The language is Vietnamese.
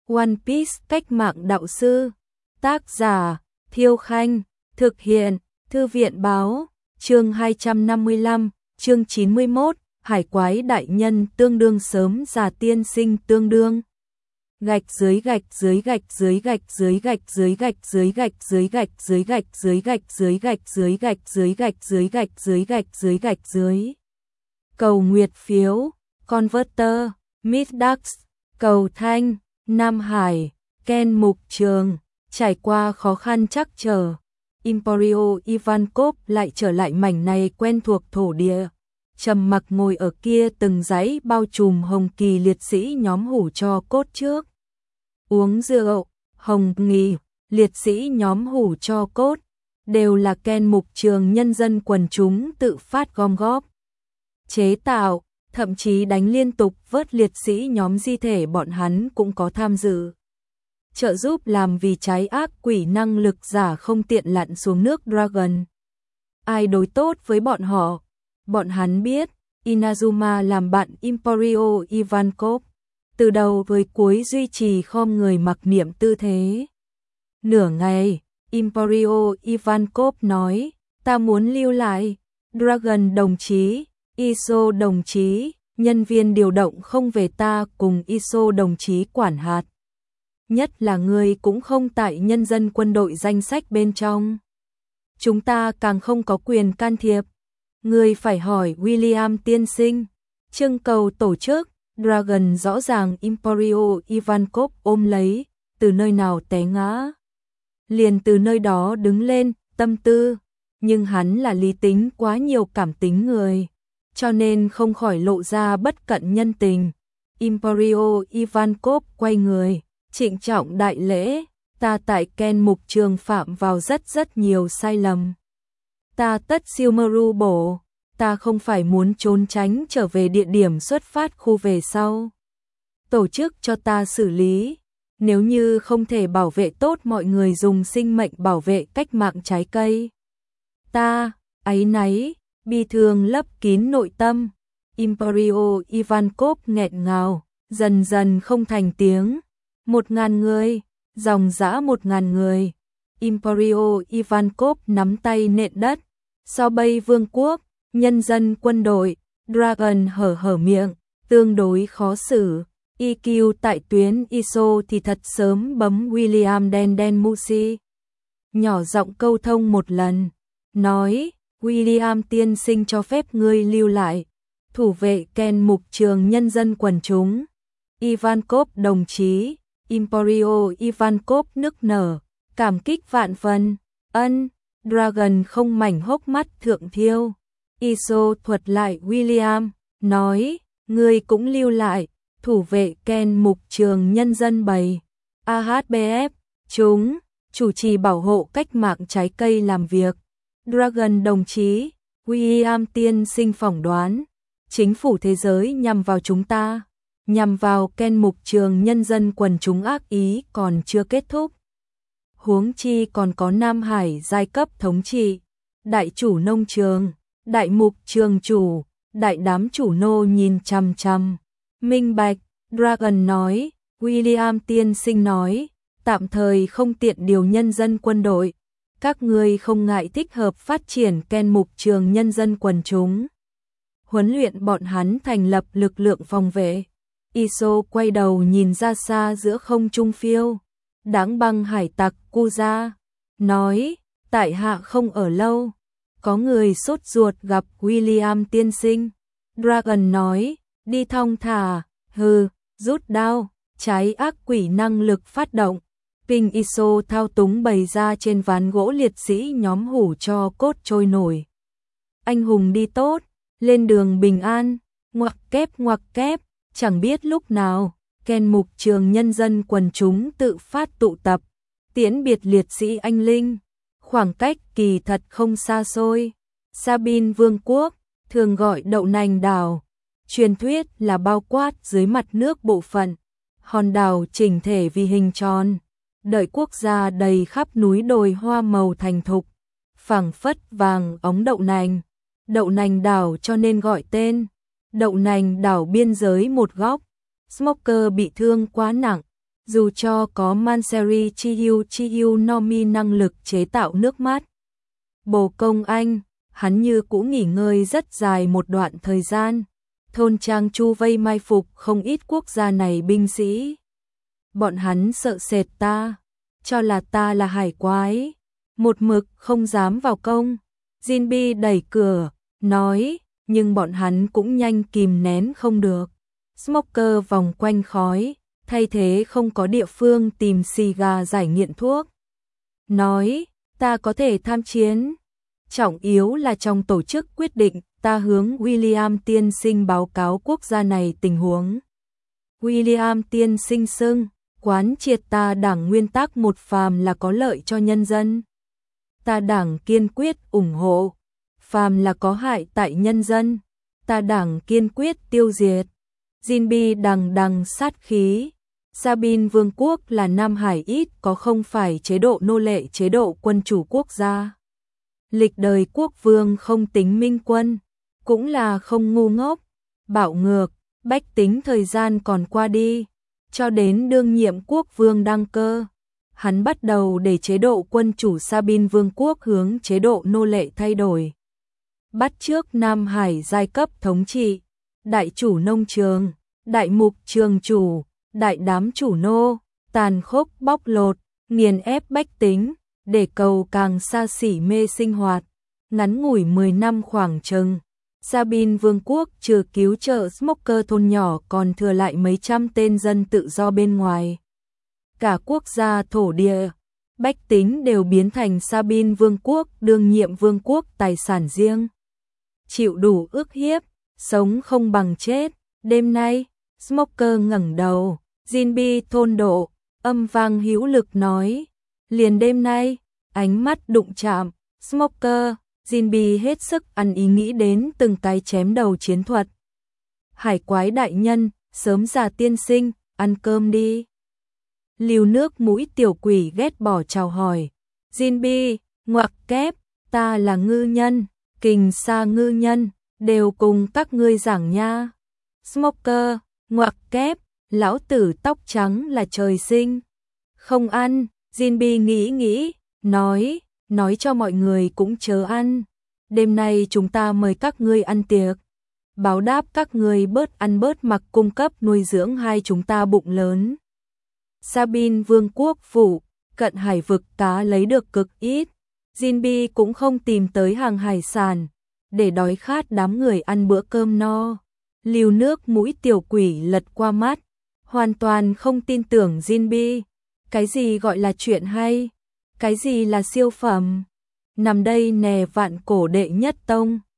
One Piece cách mạng đạo sư. Tác giả Thiêu Khanh. Thực hiện Thư viện Báo. Chương 255, chương 91, hải quái đại nhân tương đương sớm già tiên sinh tương đương. Gạch dưới gạch dưới gạch dưới gạch dưới gạch dưới gạch dưới gạch dưới gạch dưới gạch dưới gạch dưới gạch dưới gạch dưới gạch dưới gạch dưới gạch dưới gạch dưới. Cầu nguyệt phiếu, Converter, Middax, Cầu Thanh, Nam Hải, Ken Mục Trường, trải qua khó khăn trắc trở. Emporio Ivankov lại trở lại mảnh này quen thuộc thổ địa. Trầm mặc ngồi ở kia từng dãy bao trùm hồng kỳ liệt sĩ nhóm hủ cho cốt trước. Uống rượu, hồng nghỉ, liệt sĩ nhóm hủ cho cốt, đều là Ken Mục Trường nhân dân quần chúng tự phát gom góp. Chế tạo, thậm chí đánh liên tục vớt liệt sĩ nhóm di thể bọn hắn cũng có tham dự. Trợ giúp làm vì trái ác quỷ năng lực giả không tiện lặn xuống nước Dragon. Ai đối tốt với bọn họ? Bọn hắn biết, Inazuma làm bạn Emporio Ivankov, từ đầu với cuối duy trì khom người mặc niệm tư thế. Nửa ngày, Emporio Ivankov nói, ta muốn lưu lại. Dragon đồng chí, Iso đồng chí, nhân viên điều động không về ta cùng Iso đồng chí quản hạt. Nhất là người cũng không tại nhân dân quân đội danh sách bên trong. Chúng ta càng không có quyền can thiệp. Người phải hỏi William tiên sinh. Trưng cầu tổ chức, Dragon rõ ràng Emporio Ivankov ôm lấy, từ nơi nào té ngã. Liền từ nơi đó đứng lên, tâm tư. Nhưng hắn là lý tính quá nhiều cảm tính người, cho nên không khỏi lộ ra bất cận nhân tình. Emporio Ivankov quay người, trịnh trọng đại lễ, ta tại Ken Mục Trường phạm vào rất nhiều sai lầm. Ta tất siêu mưu bổ, ta không phải muốn trốn tránh trở về địa điểm xuất phát khu về sau. Tổ chức cho ta xử lý, nếu như không thể bảo vệ tốt mọi người dùng sinh mệnh bảo vệ cách mạng trái cây. Ta, áy náy, bi thương lấp kín nội tâm. Emporio Ivankov nghẹn ngào, dần dần không thành tiếng. 1000 người, dòng dã 1000 người. Emporio Ivankov nắm tay nện đất. So bay vương quốc, nhân dân quân đội, Dragon hở miệng, tương đối khó xử. EQ tại tuyến ISO thì thật sớm bấm William đen Musi. Nhỏ giọng câu thông một lần, nói, William tiên sinh cho phép ngươi lưu lại, thủ vệ Ken Mục Trường nhân dân quần chúng. Ivankov đồng chí, Emporio Ivankov nức nở, cảm kích vạn phần, ân. Dragon không mảnh hốc mắt thượng thiêu. Iso thuật lại William, nói, ngươi cũng lưu lại, thủ vệ Ken Mục Trường nhân dân bầy. AHBF, chúng, chủ trì bảo hộ cách mạng trái cây làm việc. Dragon đồng chí, William tiên sinh phỏng đoán, chính phủ thế giới nhằm vào chúng ta, nhằm vào Ken Mục Trường nhân dân quần chúng ác ý còn chưa kết thúc. Huống chi còn có Nam Hải giai cấp thống trị, đại chủ nông trường, đại mục trường chủ, đại đám chủ nô nhìn chằm chằm. Minh bạch, Dragon nói, William tiên sinh nói, tạm thời không tiện điều nhân dân quân đội. Các ngươi không ngại thích hợp phát triển Ken Mục Trường nhân dân quần chúng. Huấn luyện bọn hắn thành lập lực lượng phòng vệ. Iso quay đầu nhìn ra xa giữa không trung phiêu. Đáng băng hải tặc Kuza, nói, tại hạ không ở lâu, có người sốt ruột gặp William tiên sinh. Dragon nói, đi thong thả, hừ, rút đao, trái ác quỷ năng lực phát động. Ping Iso thao túng bày ra trên ván gỗ liệt sĩ nhóm hủ cho cốt trôi nổi. Anh hùng đi tốt, lên đường bình an, ngoặc kép, chẳng biết lúc nào. Ken Mục Trường nhân dân quần chúng tự phát tụ tập, tiễn biệt liệt sĩ anh linh, khoảng cách kỳ thật không xa xôi. Sabin vương quốc, thường gọi đậu nành đảo, truyền thuyết là bao quát dưới mặt nước bộ phận, hòn đảo chỉnh thể vì hình tròn, đợi quốc gia đầy khắp núi đồi hoa màu thành thục, phảng phất vàng óng đậu nành đảo cho nên gọi tên. Đậu nành đảo biên giới một góc, Smoker bị thương quá nặng, Dù cho có Manseri Chiyu Nomi năng lực chế tạo nước mắt bồ công anh, hắn như cũ nghỉ ngơi rất dài một đoạn thời gian. Thôn trang chu vây mai phục không ít quốc gia này binh sĩ. Bọn hắn sợ sệt ta, cho là ta là hải quái, một mực không dám vào công. Jinbi đẩy cửa, nói, nhưng bọn hắn cũng nhanh kìm nén không được. Smoker vòng quanh khói, thay thế không có địa phương tìm xì gà giải nghiện thuốc. Nói, ta có thể tham chiến. Trọng yếu là trong tổ chức quyết định, ta hướng William tiên sinh báo cáo quốc gia này tình huống. William tiên sinh xưng, quán triệt ta đảng nguyên tắc một phàm là có lợi cho nhân dân. Ta đảng kiên quyết ủng hộ, phàm là có hại tại nhân dân, ta đảng kiên quyết tiêu diệt. Jinbi đằng đằng sát khí. Sabin Vương quốc là Nam Hải ít có không phải chế độ nô lệ chế độ quân chủ quốc gia. Lịch đời quốc vương không tính minh quân, cũng là không ngu ngốc, bạo ngược, bách tính thời gian còn qua đi, cho đến đương nhiệm quốc vương đăng cơ. Hắn bắt đầu để chế độ quân chủ Sabin Vương quốc hướng chế độ nô lệ thay đổi. Bắt chước Nam Hải giai cấp thống trị, đại chủ nông trường, đại mục trường chủ, đại đám chủ nô, tàn khốc bóc lột, nghiền ép bách tính, để cầu càng xa xỉ mê sinh hoạt. Ngắn ngủi 10 năm khoảng chừng, Sabin Vương quốc trừ cứu trợ Smoker thôn nhỏ còn thừa lại mấy trăm tên dân tự do bên ngoài. Cả quốc gia thổ địa, bách tính đều biến thành Sabin Vương quốc đương nhiệm vương quốc tài sản riêng. Chịu đủ ức hiếp, sống không bằng chết. Đêm nay, Smoker ngẩng đầu, Jinbi thôn độ, âm vang hữu lực nói. Liền đêm nay, ánh mắt đụng chạm, Smoker, Jinbi hết sức ăn ý nghĩ đến từng cái chém đầu chiến thuật. Hải quái đại nhân, sớm già tiên sinh, ăn cơm đi. Liều nước mũi tiểu quỷ ghét bỏ chào hỏi. Jinbi, ngoặc kép, ta là ngư nhân, kình sa ngư nhân, đều cùng các ngươi giảng nha. Smoker, ngoặc kép, lão tử tóc trắng là trời sinh. Không ăn, Jinbi nghĩ, nói cho mọi người cũng chớ ăn. Đêm nay chúng ta mời các ngươi ăn tiệc. Báo đáp các ngươi bớt ăn bớt mặc cung cấp nuôi dưỡng hai chúng ta bụng lớn. Sabin Vương quốc phủ, cận hải vực cá lấy được cực ít. Jinbi cũng không tìm tới hàng hải sản, để đói khát đám người ăn bữa cơm no. Liều nước mũi tiểu quỷ lật qua mắt, hoàn toàn không tin tưởng Jinbi. Cái gì gọi là chuyện hay? Cái gì là siêu phẩm? Nằm đây nè vạn cổ đệ nhất tông.